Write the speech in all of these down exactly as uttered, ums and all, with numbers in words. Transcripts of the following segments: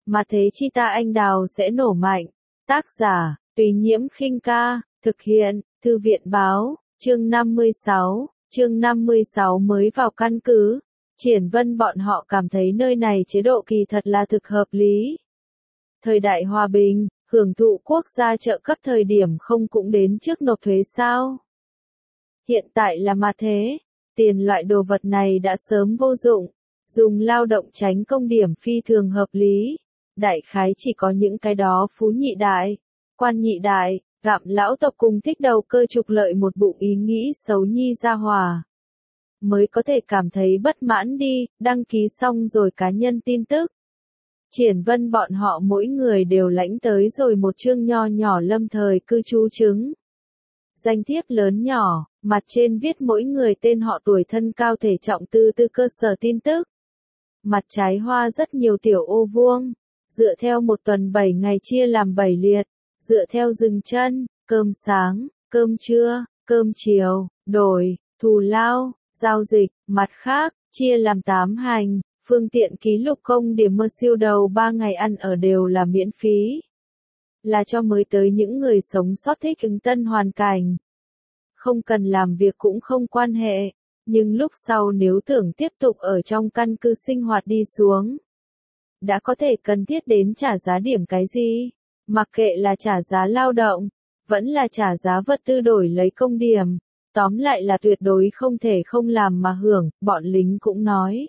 mà thế chi ta anh đào sẽ nổ mạnh. Tác giả, Tùy Nhiễm khinh ca, thực hiện, Thư viện Báo, chương năm mươi sáu, chương năm mươi sáu mới vào căn cứ. Triển Vân bọn họ cảm thấy nơi này chế độ kỳ thật là thực hợp lý. Thời đại hòa bình, hưởng thụ quốc gia trợ cấp thời điểm không cũng đến trước nộp thuế sao? Hiện tại là mà thế, tiền loại đồ vật này đã sớm vô dụng, dùng lao động tránh công điểm phi thường hợp lý. Đại khái chỉ có những cái đó phú nhị đại, quan nhị đại, gặm lão tộc cùng thích đầu cơ trục lợi một bụng ý nghĩ xấu nhi ra hòa. Mới có thể cảm thấy bất mãn đi, đăng ký xong rồi cá nhân tin tức. Triển Vân bọn họ mỗi người đều lãnh tới rồi một chương nho nhỏ lâm thời cư trú chứng. Danh thiếp lớn nhỏ, mặt trên viết mỗi người tên họ tuổi thân cao thể trọng tư tư cơ sở tin tức. Mặt trái hoa rất nhiều tiểu ô vuông, dựa theo một tuần bảy ngày chia làm bảy liệt, dựa theo dừng chân, cơm sáng, cơm trưa, cơm chiều, đổi, thù lao, giao dịch, mặt khác, chia làm tám hành, phương tiện ký lục công điểm mơ siêu đầu ba ngày ăn ở đều là miễn phí. Là cho mới tới những người sống sót thích ứng tân hoàn cảnh. Không cần làm việc cũng không quan hệ, nhưng lúc sau nếu tưởng tiếp tục ở trong căn cứ sinh hoạt đi xuống, đã có thể cần thiết đến trả giá điểm cái gì, mặc kệ là trả giá lao động, vẫn là trả giá vật tư đổi lấy công điểm, tóm lại là tuyệt đối không thể không làm mà hưởng, bọn lính cũng nói.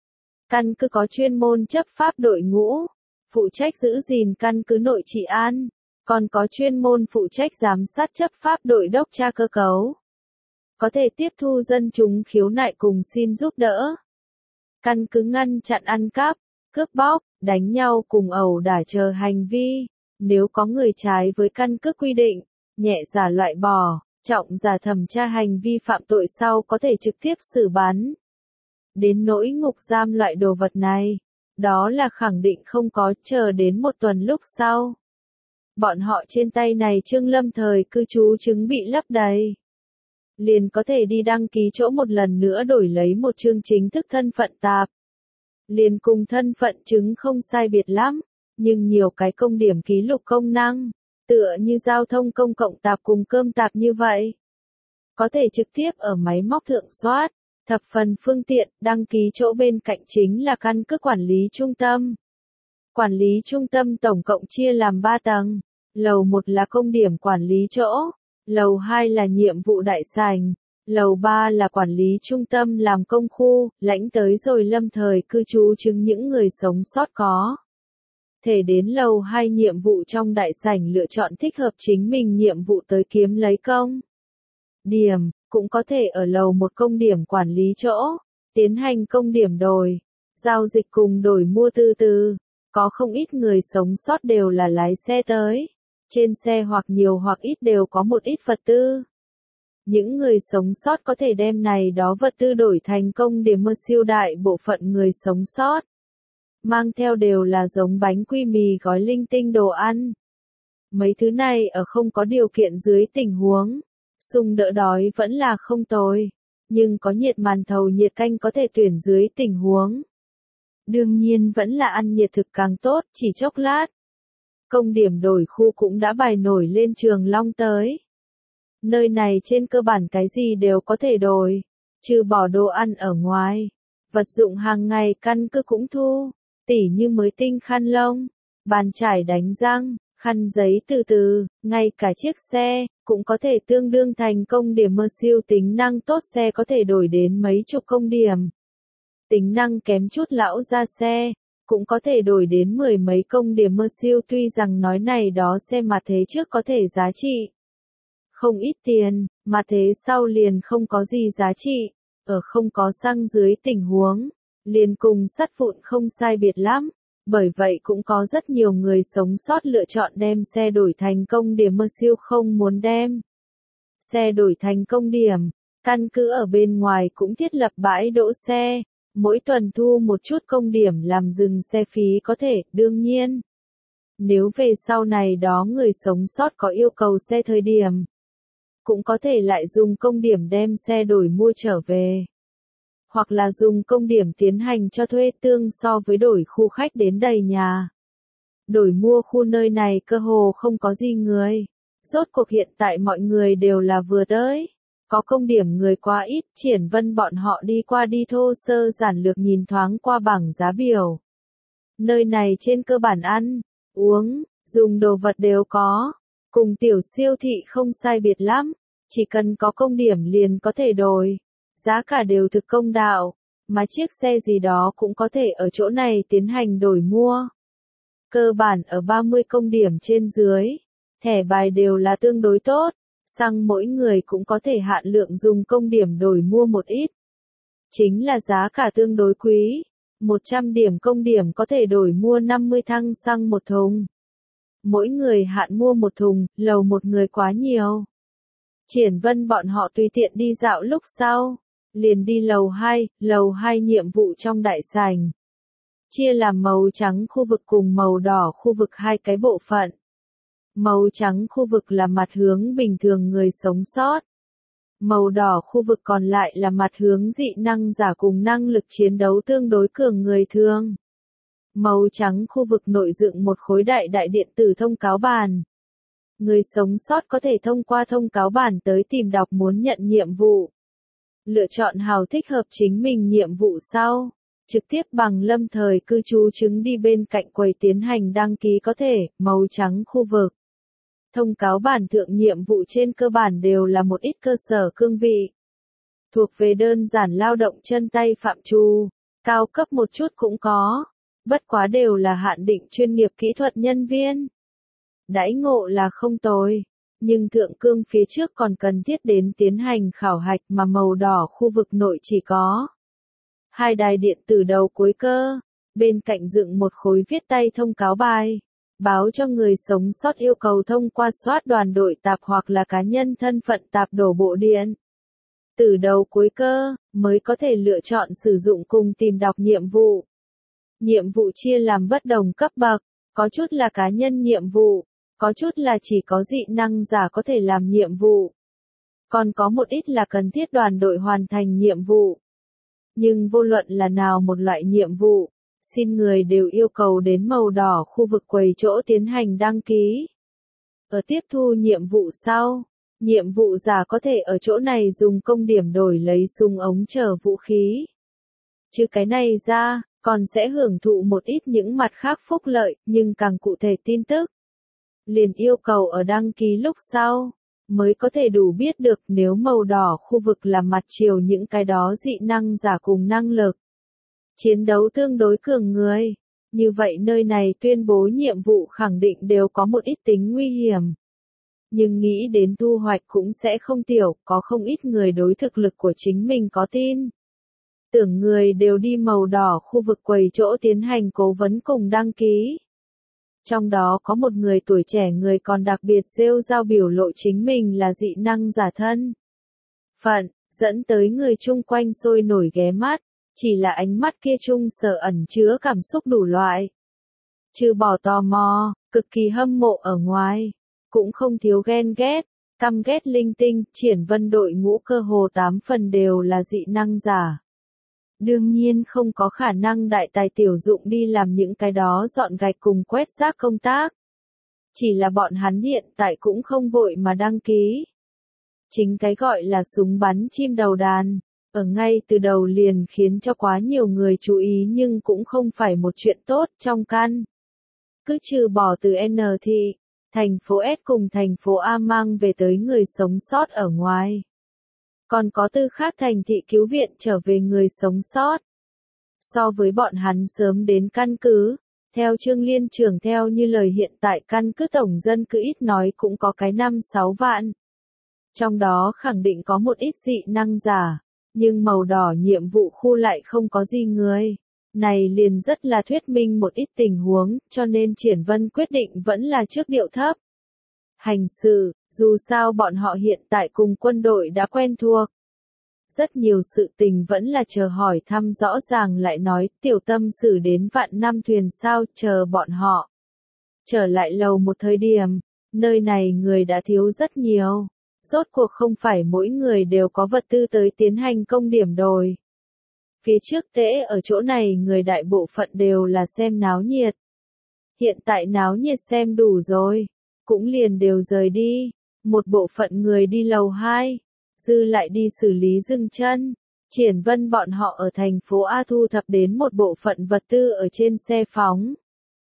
Căn cứ có chuyên môn chấp pháp đội ngũ, phụ trách giữ gìn căn cứ nội trị an, còn có chuyên môn phụ trách giám sát chấp pháp đội đốc tra cơ cấu. Có thể tiếp thu dân chúng khiếu nại cùng xin giúp đỡ. Căn cứ ngăn chặn ăn cắp, cướp bóc, đánh nhau cùng ẩu đả chờ hành vi. Nếu có người trái với căn cứ quy định, nhẹ giả loại bỏ, trọng giả thẩm tra hành vi phạm tội sau có thể trực tiếp xử bắn. Đến nỗi ngục giam loại đồ vật này, đó là khẳng định không có, chờ đến một tuần lúc sau. Bọn họ trên tay này chương lâm thời cư trú chứng bị lấp đầy. Liền có thể đi đăng ký chỗ một lần nữa đổi lấy một chương chính thức thân phận tạp. Liền cùng thân phận chứng không sai biệt lắm, nhưng nhiều cái công điểm ký lục công năng, tựa như giao thông công cộng tạp cùng cơm tạp như vậy. Có thể trực tiếp ở máy móc thượng soát, thập phần phương tiện, đăng ký chỗ bên cạnh chính là căn cứ quản lý trung tâm. Quản lý trung tâm tổng cộng chia làm ba tầng, lầu một là công điểm quản lý chỗ, lầu hai là nhiệm vụ đại sảnh, lầu ba là quản lý trung tâm làm công khu, lãnh tới rồi lâm thời cư trú chứng những người sống sót có. Thể đến lầu hai nhiệm vụ trong đại sảnh lựa chọn thích hợp chính mình nhiệm vụ tới kiếm lấy công điểm, cũng có thể ở lầu một công điểm quản lý chỗ, tiến hành công điểm đổi, giao dịch cùng đổi mua từ từ. Có không ít người sống sót đều là lái xe tới, trên xe hoặc nhiều hoặc ít đều có một ít vật tư. Những người sống sót có thể đem này đó vật tư đổi thành công điểm mơ siêu đại bộ phận người sống sót. Mang theo đều là giống bánh quy mì gói linh tinh đồ ăn. Mấy thứ này ở không có điều kiện dưới tình huống, sung đỡ đói vẫn là không tồi, nhưng có nhiệt màn thầu nhiệt canh có thể tuyển dưới tình huống. Đương nhiên vẫn là ăn nhiệt thực càng tốt, chỉ chốc lát. Công điểm đổi khu cũng đã bài nổi lên Trường Long tới. Nơi này trên cơ bản cái gì đều có thể đổi, trừ bỏ đồ ăn ở ngoài. Vật dụng hàng ngày căn cứ cũng thu, tỉ như mới tinh khăn lông, bàn chải đánh răng, khăn giấy từ từ, ngay cả chiếc xe, cũng có thể tương đương thành công điểm mơ siêu tính năng tốt xe có thể đổi đến mấy chục công điểm. Tính năng kém chút lão ra xe, cũng có thể đổi đến mười mấy công điểm mơ siêu tuy rằng nói này đó xe mà thế trước có thể giá trị không ít tiền, mà thế sau liền không có gì giá trị, ở không có xăng dưới tình huống, liền cùng sắt vụn không sai biệt lắm, bởi vậy cũng có rất nhiều người sống sót lựa chọn đem xe đổi thành công điểm mơ siêu không muốn đem. Xe đổi thành công điểm, căn cứ ở bên ngoài cũng thiết lập bãi đỗ xe. Mỗi tuần thu một chút công điểm làm dừng xe phí có thể, đương nhiên. Nếu về sau này đó người sống sót có yêu cầu xe thời điểm, cũng có thể lại dùng công điểm đem xe đổi mua trở về. Hoặc là dùng công điểm tiến hành cho thuê tương so với đổi khu khách đến đầy nhà. Đổi mua khu nơi này cơ hồ không có gì người. Rốt cuộc hiện tại mọi người đều là vừa tới. Có công điểm người quá ít, Triển Vân bọn họ đi qua đi thô sơ giản lược nhìn thoáng qua bảng giá biểu. Nơi này trên cơ bản ăn, uống, dùng đồ vật đều có. Cùng tiểu siêu thị không sai biệt lắm. Chỉ cần có công điểm liền có thể đổi. Giá cả đều thực công đạo. Mà chiếc xe gì đó cũng có thể ở chỗ này tiến hành đổi mua. Cơ bản ở ba mươi công điểm trên dưới. Thẻ bài đều là tương đối tốt. Xăng mỗi người cũng có thể hạn lượng dùng công điểm đổi mua một ít. Chính là giá cả tương đối quý. một trăm điểm công điểm có thể đổi mua năm mươi thăng xăng một thùng. Mỗi người hạn mua một thùng, lầu một người quá nhiều. Triển Vân bọn họ tùy tiện đi dạo lúc sau. Liền đi lầu hai, lầu hai nhiệm vụ trong đại sảnh. Chia làm màu trắng khu vực cùng màu đỏ khu vực hai cái bộ phận. Màu trắng khu vực là mặt hướng bình thường người sống sót. Màu đỏ khu vực còn lại là mặt hướng dị năng giả cùng năng lực chiến đấu tương đối cường người thường. Màu trắng khu vực nội dựng một khối đại đại điện tử thông cáo bàn. Người sống sót có thể thông qua thông cáo bản tới tìm đọc muốn nhận nhiệm vụ. Lựa chọn hào thích hợp chính mình nhiệm vụ sau. Trực tiếp bằng lâm thời cư trú chứng đi bên cạnh quầy tiến hành đăng ký có thể, màu trắng khu vực. Thông cáo bản thượng nhiệm vụ trên cơ bản đều là một ít cơ sở cương vị. Thuộc về đơn giản lao động chân tay phạm trù, cao cấp một chút cũng có. Bất quá đều là hạn định chuyên nghiệp kỹ thuật nhân viên. Đãi ngộ là không tồi, nhưng thượng cương phía trước còn cần thiết đến tiến hành khảo hạch mà màu đỏ khu vực nội chỉ có hai đài điện tử đầu cuối cơ, bên cạnh dựng một khối viết tay thông cáo bài, báo cho người sống sót yêu cầu thông qua soát đoàn đội tạp hoặc là cá nhân thân phận tạp đổ bộ điện. Từ đầu cuối cơ, mới có thể lựa chọn sử dụng cùng tìm đọc nhiệm vụ. Nhiệm vụ chia làm bất đồng cấp bậc, có chút là cá nhân nhiệm vụ. Có chút là chỉ có dị năng giả có thể làm nhiệm vụ. Còn có một ít là cần thiết đoàn đội hoàn thành nhiệm vụ. Nhưng vô luận là nào một loại nhiệm vụ, xin người đều yêu cầu đến màu đỏ khu vực quầy chỗ tiến hành đăng ký. Ở tiếp thu nhiệm vụ sau, nhiệm vụ giả có thể ở chỗ này dùng công điểm đổi lấy súng ống chờ vũ khí. Chứ cái này ra, còn sẽ hưởng thụ một ít những mặt khác phúc lợi, nhưng càng cụ thể tin tức. Liền yêu cầu ở đăng ký lúc sau, mới có thể đủ biết được nếu màu đỏ khu vực là mặt chiều những cái đó dị năng giả cùng năng lực. Chiến đấu tương đối cường người, như vậy nơi này tuyên bố nhiệm vụ khẳng định đều có một ít tính nguy hiểm. Nhưng nghĩ đến thu hoạch cũng sẽ không tiểu, có không ít người đối thực lực của chính mình có tin. Tưởng người đều đi màu đỏ khu vực quầy chỗ tiến hành cố vấn cùng đăng ký. Trong đó có một người tuổi trẻ người còn đặc biệt rêu rao biểu lộ chính mình là dị năng giả thân. Phận, dẫn tới người chung quanh sôi nổi ghé mắt, chỉ là ánh mắt kia chung sở ẩn chứa cảm xúc đủ loại. Trừ bỏ tò mò, cực kỳ hâm mộ ở ngoài, cũng không thiếu ghen ghét, căm ghét linh tinh, Triển Vân đội ngũ cơ hồ tám phần đều là dị năng giả. Đương nhiên không có khả năng đại tài tiểu dụng đi làm những cái đó dọn gạch cùng quét rác công tác. Chỉ là bọn hắn hiện tại cũng không vội mà đăng ký. Chính cái gọi là súng bắn chim đầu đàn, ở ngay từ đầu liền khiến cho quá nhiều người chú ý nhưng cũng không phải một chuyện tốt trong căn. Cứ trừ bỏ từ N thị, thành phố S cùng thành phố A mang về tới người sống sót ở ngoài. Còn có tư khác thành thị cứu viện trở về người sống sót. So với bọn hắn sớm đến căn cứ, theo Trương Liên trưởng theo như lời hiện tại căn cứ tổng dân cư ít nói cũng có cái năm sáu vạn. Trong đó khẳng định có một ít dị năng giả, nhưng màu đỏ nhiệm vụ khu lại không có gì người. Này liền rất là thuyết minh một ít tình huống, cho nên Triển Vân quyết định vẫn là trước điệu thấp. Hành sự, dù sao bọn họ hiện tại cùng quân đội đã quen thuộc. Rất nhiều sự tình vẫn là chờ hỏi thăm rõ ràng lại nói, tiểu tâm xử đến vạn năm thuyền sao, chờ bọn họ. Trở lại lầu một thời điểm, nơi này người đã thiếu rất nhiều. Rốt cuộc không phải mỗi người đều có vật tư tới tiến hành công điểm đổi. Phía trước tễ ở chỗ này người đại bộ phận đều là xem náo nhiệt. Hiện tại náo nhiệt xem đủ rồi, cũng liền đều rời đi. Một bộ phận người đi lầu hai, dư lại đi xử lý dừng chân. Triển Vân bọn họ ở thành phố A thu thập đến một bộ phận vật tư ở trên xe phóng.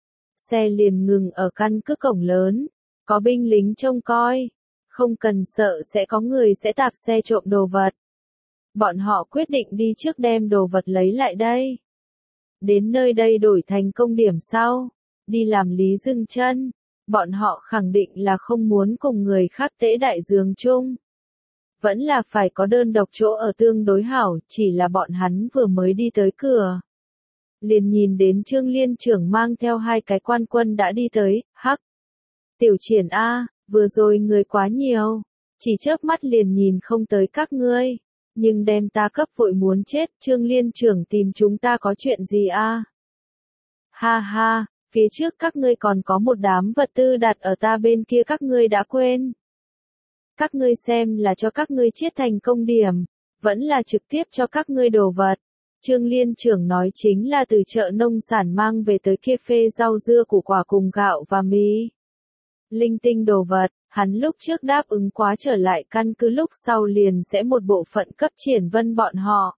Xe liền ngừng ở căn cứ cổng lớn, có binh lính trông coi, không cần sợ sẽ có người sẽ tạp xe trộm đồ vật. Bọn họ quyết định đi trước đem đồ vật lấy lại đây. Đến nơi đây đổi thành công điểm sau, đi làm lý dừng chân, bọn họ khẳng định là không muốn cùng người khác tễ đại giường chung. Vẫn là phải có đơn độc chỗ ở tương đối hảo, chỉ là bọn hắn vừa mới đi tới cửa. Liền nhìn đến Trương Liên trưởng mang theo hai cái quan quân đã đi tới, hắc. Tiểu Triển A, vừa rồi người quá nhiều, chỉ chớp mắt liền nhìn không tới các ngươi, nhưng đem ta cấp vội muốn chết, Trương Liên trưởng tìm chúng ta có chuyện gì a? Ha ha, phía trước các ngươi còn có một đám vật tư đặt ở ta bên kia các ngươi đã quên. Các ngươi xem là cho các ngươi chiết thành công điểm, vẫn là trực tiếp cho các ngươi đồ vật. Trương Liên trưởng nói chính là từ chợ nông sản mang về tới kia phê rau dưa củ quả cùng gạo và mì. Linh tinh đồ vật, hắn lúc trước đáp ứng quá trở lại căn cứ lúc sau liền sẽ một bộ phận cấp Triển Vân bọn họ.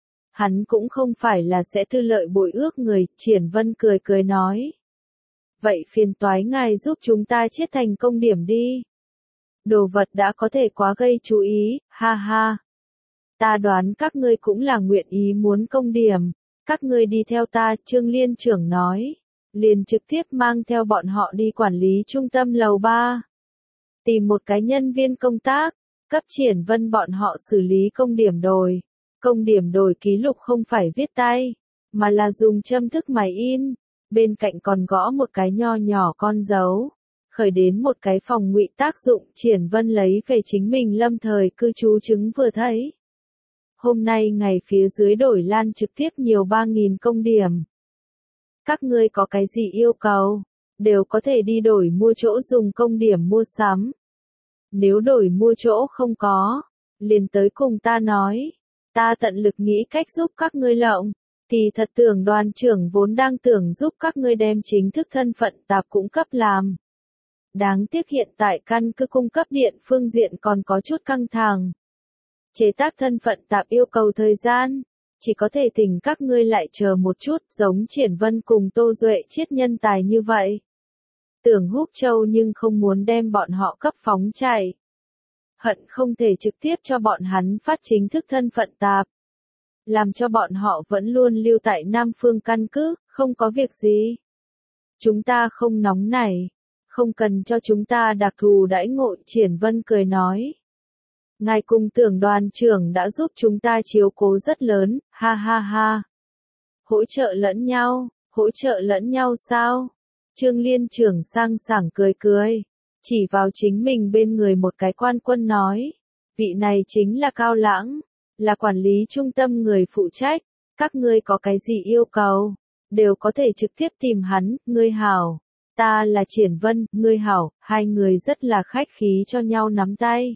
Hắn cũng không phải là sẽ tư lợi bội ước người, Triển Vân cười cười nói. Vậy phiền toái ngài giúp chúng ta chiết thành công điểm đi. Đồ vật đã có thể quá gây chú ý, ha ha. Ta đoán các ngươi cũng là nguyện ý muốn công điểm, các ngươi đi theo ta, Trương Liên trưởng nói. Liền trực tiếp mang theo bọn họ đi quản lý trung tâm lầu ba. Tìm một cái nhân viên công tác, cấp Triển Vân bọn họ xử lý công điểm đổi. Công điểm đổi ký lục không phải viết tay, mà là dùng châm thức máy in, bên cạnh còn gõ một cái nho nhỏ con dấu. Khởi đến một cái phòng ngụy tác dụng, Triển Vân lấy về chính mình lâm thời cư trú chứng vừa thấy. Hôm nay ngày phía dưới đổi lan trực tiếp nhiều ba nghìn công điểm. Các ngươi có cái gì yêu cầu, đều có thể đi đổi mua chỗ dùng công điểm mua sắm. Nếu đổi mua chỗ không có, liền tới cùng ta nói, ta tận lực nghĩ cách giúp các ngươi lộng. Thì thật tưởng đoàn trưởng vốn đang tưởng giúp các ngươi đem chính thức thân phận tạp cũng cấp làm. Đáng tiếc hiện tại căn cứ cung cấp điện phương diện còn có chút căng thẳng. Chế tác thân phận tạp yêu cầu thời gian, chỉ có thể thỉnh các ngươi lại chờ một chút, giống Triển Vân cùng Tô Duệ chiết nhân tài như vậy. Tưởng Húc Châu nhưng không muốn đem bọn họ cấp phóng chạy. Hận không thể trực tiếp cho bọn hắn phát chính thức thân phận tạp. Làm cho bọn họ vẫn luôn lưu tại Nam Phương căn cứ, không có việc gì. Chúng ta không nóng nảy, không cần cho chúng ta đặc thù đãi ngộ, Triển Vân cười nói. Ngài cùng tưởng đoàn trưởng đã giúp chúng ta chiếu cố rất lớn, ha ha ha. Hỗ trợ lẫn nhau, hỗ trợ lẫn nhau sao? Trương Liên trưởng sang sảng cười cười, chỉ vào chính mình bên người một cái quan quân nói. Vị này chính là Cao Lãng, là quản lý trung tâm người phụ trách, các ngươi có cái gì yêu cầu, đều có thể trực tiếp tìm hắn, ngươi hảo. Ta là Triển Vân, ngươi hảo, hai người rất là khách khí cho nhau nắm tay.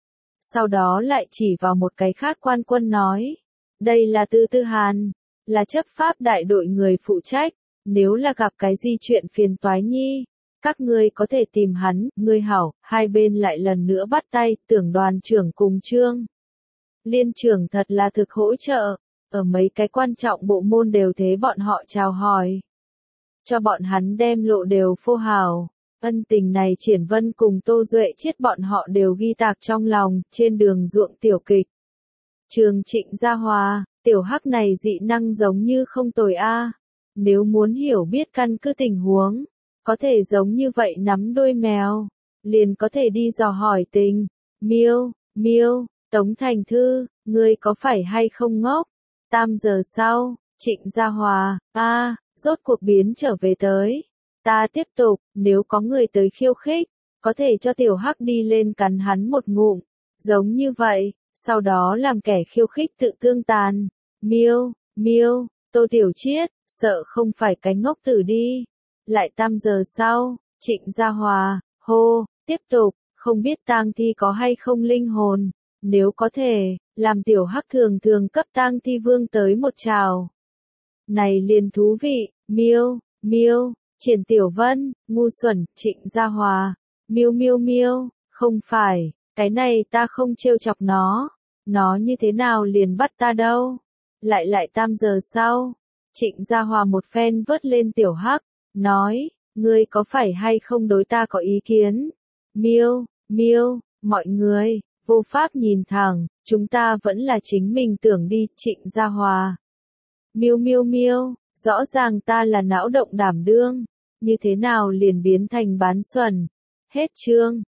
Sau đó lại chỉ vào một cái khác quan quân nói, đây là Tư Tư Hàn, là chấp pháp đại đội người phụ trách, nếu là gặp cái gì chuyện phiền toái nhi, các ngươi có thể tìm hắn, ngươi hảo, hai bên lại lần nữa bắt tay, tưởng đoàn trưởng cùng Trương Liên trưởng thật là thực hỗ trợ, ở mấy cái quan trọng bộ môn đều thế bọn họ chào hỏi. Cho bọn hắn đem lộ đều phô hào. Ân tình này Triển Vân cùng Tô Duệ chiết bọn họ đều ghi tạc trong lòng, trên đường ruộng tiểu kịch. Trường Trịnh Gia Hòa, tiểu hắc này dị năng giống như không tồi a. Nếu muốn hiểu biết căn cứ tình huống, có thể giống như vậy nắm đuôi mèo, liền có thể đi dò hỏi tình. Miêu, miêu, Tống Thành Thư, ngươi có phải hay không ngốc? Tam giờ sau, Trịnh Gia Hòa, a, rốt cuộc biến trở về tới. Ta tiếp tục, nếu có người tới khiêu khích, có thể cho tiểu hắc đi lên cắn hắn một ngụm, giống như vậy, sau đó làm kẻ khiêu khích tự tương tàn. Miêu, miêu, Tô Tiểu Chiết, sợ không phải cái ngốc tử đi. Lại tam giờ sau, Trịnh Gia Hòa, hô, tiếp tục, không biết tang thi có hay không linh hồn, nếu có thể, làm tiểu hắc thường thường cấp tang thi vương tới một trào. Này liền thú vị, miêu, miêu. Triển Tiểu Vân, ngu xuẩn, Trịnh Gia Hòa. Miêu miêu miêu, không phải, cái này ta không trêu chọc nó. Nó như thế nào liền bắt ta đâu. Lại lại tam giờ sau. Trịnh Gia Hòa một phen vớt lên Tiểu Hắc, nói, ngươi có phải hay không đối ta có ý kiến? Miêu, miêu, mọi người, vô pháp nhìn thẳng, chúng ta vẫn là chính mình tưởng đi, Trịnh Gia Hòa. Miêu miêu miêu, rõ ràng ta là não động đảm đương, như thế nào liền biến thành bán xuẩn. Hết chương.